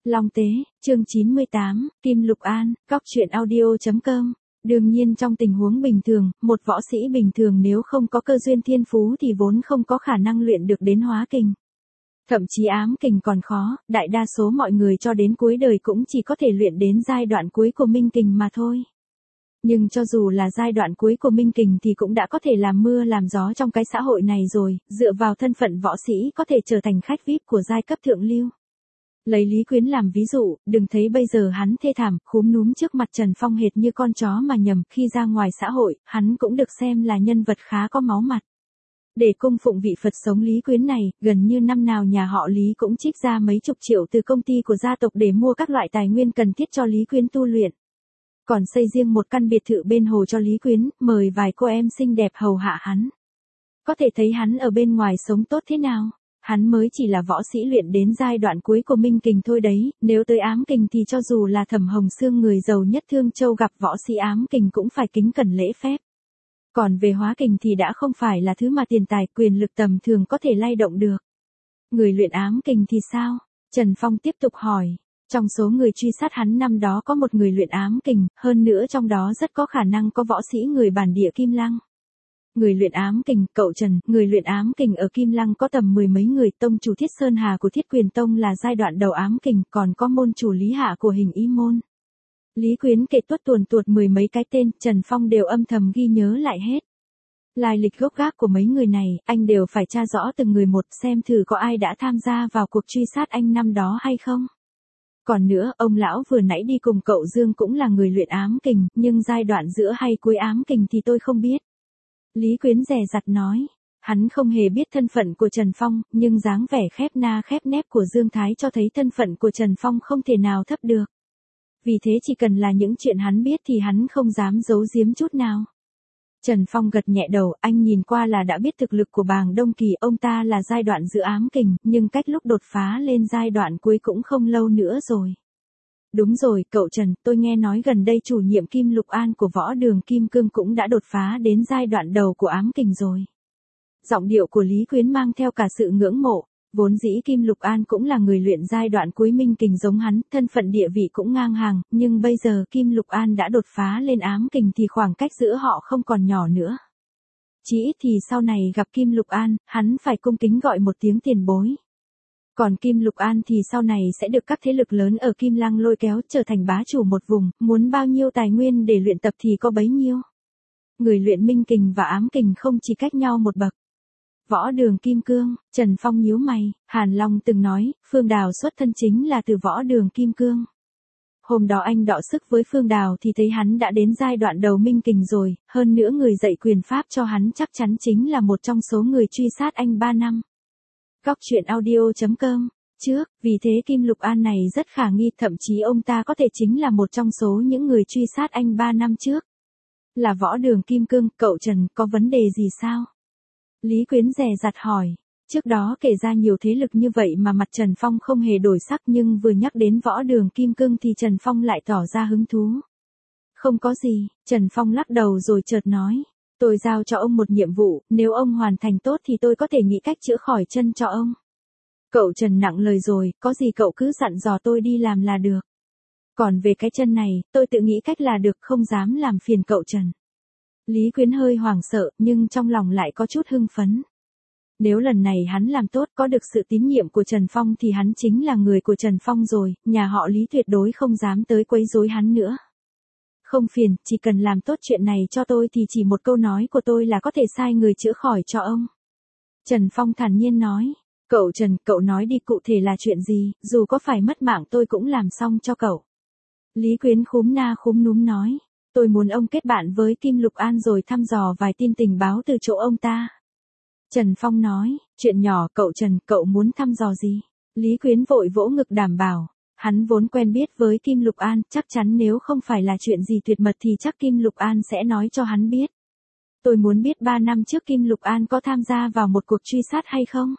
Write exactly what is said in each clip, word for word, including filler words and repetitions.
Long Tế, chương chín mươi tám, Kim Lục An, cóc truyện audio chấm com. Đương nhiên trong tình huống bình thường, một võ sĩ bình thường nếu không có cơ duyên thiên phú thì vốn không có khả năng luyện được đến hóa kình. Thậm chí ám kình còn khó, đại đa số mọi người cho đến cuối đời cũng chỉ có thể luyện đến giai đoạn cuối của minh kình mà thôi. Nhưng cho dù là giai đoạn cuối của minh kình thì cũng đã có thể làm mưa làm gió trong cái xã hội này rồi, dựa vào thân phận võ sĩ có thể trở thành khách vi ai pi của giai cấp thượng lưu. Lấy Lý Quyến làm ví dụ, đừng thấy bây giờ hắn thê thảm, khúm núm trước mặt Trần Phong hệt như con chó mà nhầm, khi ra ngoài xã hội, hắn cũng được xem là nhân vật khá có máu mặt. Để cung phụng vị Phật sống Lý Quyến này, gần như năm nào nhà họ Lý cũng trích ra mấy chục triệu từ công ty của gia tộc để mua các loại tài nguyên cần thiết cho Lý Quyến tu luyện. Còn xây riêng một căn biệt thự bên hồ cho Lý Quyến, mời vài cô em xinh đẹp hầu hạ hắn. Có thể thấy hắn ở bên ngoài sống tốt thế nào. Hắn mới chỉ là võ sĩ luyện đến giai đoạn cuối của minh kình thôi đấy, nếu tới ám kình thì cho dù là Thẩm Hồng Sương người giàu nhất Thương Châu gặp võ sĩ ám kình cũng phải kính cẩn lễ phép. Còn về hóa kình thì đã không phải là thứ mà tiền tài quyền lực tầm thường có thể lay động được. Người luyện ám kình thì sao? Trần Phong tiếp tục hỏi. Trong số người truy sát hắn năm đó có một người luyện ám kình, hơn nữa trong đó rất có khả năng có võ sĩ người bản địa Kim Lăng. Người luyện ám kình, cậu Trần, người luyện ám kình ở Kim Lăng có tầm mười mấy người, tông chủ Thiết Sơn Hà của Thiết Quyền Tông là giai đoạn đầu ám kình, còn có môn chủ Lý Hạ của Hình Y Môn. Lý Quyến kể tuốt tuồn tuột mười mấy cái tên, Trần Phong đều âm thầm ghi nhớ lại hết. Lai lịch gốc gác của mấy người này, anh đều phải tra rõ từng người một xem thử có ai đã tham gia vào cuộc truy sát anh năm đó hay không. Còn nữa, ông lão vừa nãy đi cùng cậu Dương cũng là người luyện ám kình, nhưng giai đoạn giữa hay cuối ám kình thì tôi không biết. Lý Quyến dè dặt nói, hắn không hề biết thân phận của Trần Phong, nhưng dáng vẻ khép na khép nép của Dương Thái cho thấy thân phận của Trần Phong không thể nào thấp được. Vì thế chỉ cần là những chuyện hắn biết thì hắn không dám giấu giếm chút nào. Trần Phong gật nhẹ đầu, anh nhìn qua là đã biết thực lực của Bàng Đông Kỳ, ông ta là giai đoạn giữa ám kình, nhưng cách lúc đột phá lên giai đoạn cuối cũng không lâu nữa rồi. Đúng rồi, cậu Trần, tôi nghe nói gần đây chủ nhiệm Kim Lục An của võ đường Kim Cương cũng đã đột phá đến giai đoạn đầu của ám kình rồi. Giọng điệu của Lý Quyến mang theo cả sự ngưỡng mộ, vốn dĩ Kim Lục An cũng là người luyện giai đoạn cuối minh kình giống hắn, thân phận địa vị cũng ngang hàng, nhưng bây giờ Kim Lục An đã đột phá lên ám kình thì khoảng cách giữa họ không còn nhỏ nữa. Chỉ ít thì sau này gặp Kim Lục An, hắn phải cung kính gọi một tiếng tiền bối. Còn Kim Lục An thì sau này sẽ được các thế lực lớn ở Kim Lăng lôi kéo trở thành bá chủ một vùng, muốn bao nhiêu tài nguyên để luyện tập thì có bấy nhiêu. Người luyện minh kình và ám kình không chỉ cách nhau một bậc. Võ đường Kim Cương, Trần Phong nhíu mày, Hàn Long từng nói, Phương Đào xuất thân chính là từ võ đường Kim Cương. Hôm đó anh đọ sức với Phương Đào thì thấy hắn đã đến giai đoạn đầu minh kình rồi, hơn nữa người dạy quyền pháp cho hắn chắc chắn chính là một trong số người truy sát anh ba năm. Cóc truyện audio chấm com. Trước, vì thế Kim Lục An này rất khả nghi, thậm chí ông ta có thể chính là một trong số những người truy sát anh ba năm trước. Là võ đường Kim Cương, cậu Trần, có vấn đề gì sao? Lý Quyến dè dặt hỏi. Trước đó kể ra nhiều thế lực như vậy mà mặt Trần Phong không hề đổi sắc, nhưng vừa nhắc đến võ đường Kim Cương thì Trần Phong lại tỏ ra hứng thú. Không có gì, Trần Phong lắc đầu rồi chợt nói. Tôi giao cho ông một nhiệm vụ, nếu ông hoàn thành tốt thì tôi có thể nghĩ cách chữa khỏi chân cho ông. Cậu Trần nặng lời rồi, có gì cậu cứ dặn dò tôi đi làm là được. Còn về cái chân này, tôi tự nghĩ cách là được, không dám làm phiền cậu Trần. Lý Quyến hơi hoảng sợ, nhưng trong lòng lại có chút hưng phấn. Nếu lần này hắn làm tốt, có được sự tín nhiệm của Trần Phong thì hắn chính là người của Trần Phong rồi, nhà họ Lý tuyệt đối không dám tới quấy rối hắn nữa. Không phiền, chỉ cần làm tốt chuyện này cho tôi thì chỉ một câu nói của tôi là có thể sai người chữa khỏi cho ông. Trần Phong thản nhiên nói. Cậu Trần, cậu nói đi, cụ thể là chuyện gì, dù có phải mất mạng tôi cũng làm xong cho cậu. Lý Quyến khúm na khúm núm nói. Tôi muốn ông kết bạn với Kim Lục An rồi thăm dò vài tin tình báo từ chỗ ông ta. Trần Phong nói. Chuyện nhỏ, cậu Trần, cậu muốn thăm dò gì? Lý Quyến vội vỗ ngực đảm bảo. Hắn vốn quen biết với Kim Lục An, chắc chắn nếu không phải là chuyện gì tuyệt mật thì chắc Kim Lục An sẽ nói cho hắn biết. Tôi muốn biết ba năm trước Kim Lục An có tham gia vào một cuộc truy sát hay không?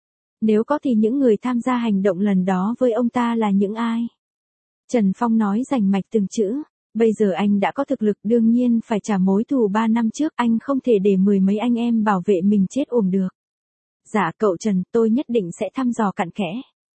Nếu có thì những người tham gia hành động lần đó với ông ta là những ai? Trần Phong nói rành mạch từng chữ. Bây giờ anh đã có thực lực, đương nhiên phải trả mối thù ba năm trước, anh không thể để mười mấy anh em bảo vệ mình chết uổng được. Dạ cậu Trần, tôi nhất định sẽ thăm dò cặn kẽ.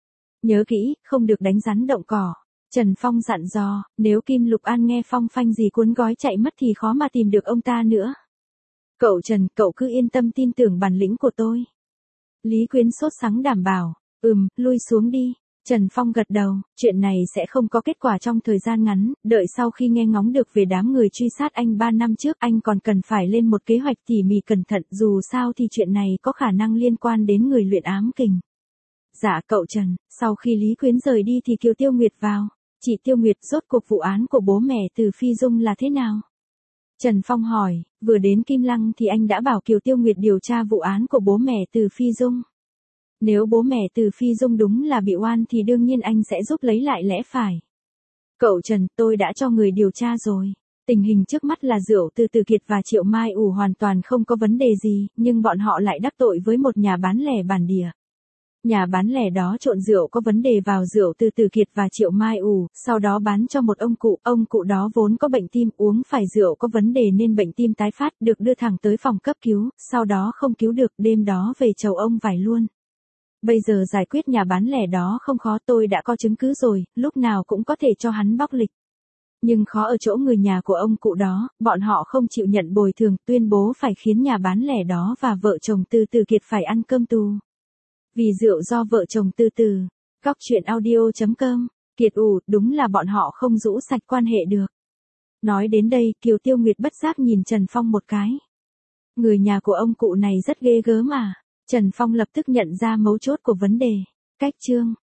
Nhớ kỹ, không được đánh rắn động cỏ. Trần Phong dặn dò, nếu Kim Lục An nghe phong phanh gì cuốn gói chạy mất thì khó mà tìm được ông ta nữa. Cậu Trần, cậu cứ yên tâm tin tưởng bản lĩnh của tôi. Lý Quyến sốt sắng đảm bảo, ừm, lui xuống đi. Trần Phong gật đầu, chuyện này sẽ không có kết quả trong thời gian ngắn, đợi sau khi nghe ngóng được về đám người truy sát anh ba năm trước anh còn cần phải lên một kế hoạch tỉ mỉ cẩn thận, dù sao thì chuyện này có khả năng liên quan đến người luyện ám kình. Dạ cậu Trần, sau khi Lý Quyến rời đi thì Kiều Tiêu Nguyệt vào. Chị Tiêu Nguyệt, rốt cuộc vụ án của bố mẹ Từ Phi Dung là thế nào? Trần Phong hỏi, vừa đến Kim Lăng thì anh đã bảo Kiều Tiêu Nguyệt điều tra vụ án của bố mẹ Từ Phi Dung. Nếu bố mẹ Từ Phi Dung đúng là bị oan thì đương nhiên anh sẽ giúp lấy lại lẽ phải. Cậu Trần, tôi đã cho người điều tra rồi. Tình hình trước mắt là Rượu Từ Từ Kiệt và Triệu Mai ủ hoàn toàn không có vấn đề gì, nhưng bọn họ lại đắc tội với một nhà bán lẻ bản địa. Nhà bán lẻ đó trộn rượu có vấn đề vào Rượu Từ Từ Kiệt và Triệu Mai ủ, sau đó bán cho một ông cụ, ông cụ đó vốn có bệnh tim, uống phải rượu có vấn đề nên bệnh tim tái phát, được đưa thẳng tới phòng cấp cứu, sau đó không cứu được, đêm đó về chầu ông vải luôn. Bây giờ giải quyết nhà bán lẻ đó không khó, tôi đã có chứng cứ rồi, lúc nào cũng có thể cho hắn bóc lịch. Nhưng khó ở chỗ người nhà của ông cụ đó, bọn họ không chịu nhận bồi thường, tuyên bố phải khiến nhà bán lẻ đó và vợ chồng Từ Từ Kiệt phải ăn cơm tù. Vì rượu do vợ chồng Từ Từ. Góc truyện audio chấm com. Kiệt ủ, đúng là bọn họ không rũ sạch quan hệ được. Nói đến đây, Kiều Tiêu Nguyệt bất giác nhìn Trần Phong một cái. Người nhà của ông cụ này rất ghê gớm mà. Trần Phong lập tức nhận ra mấu chốt của vấn đề. Cách chương.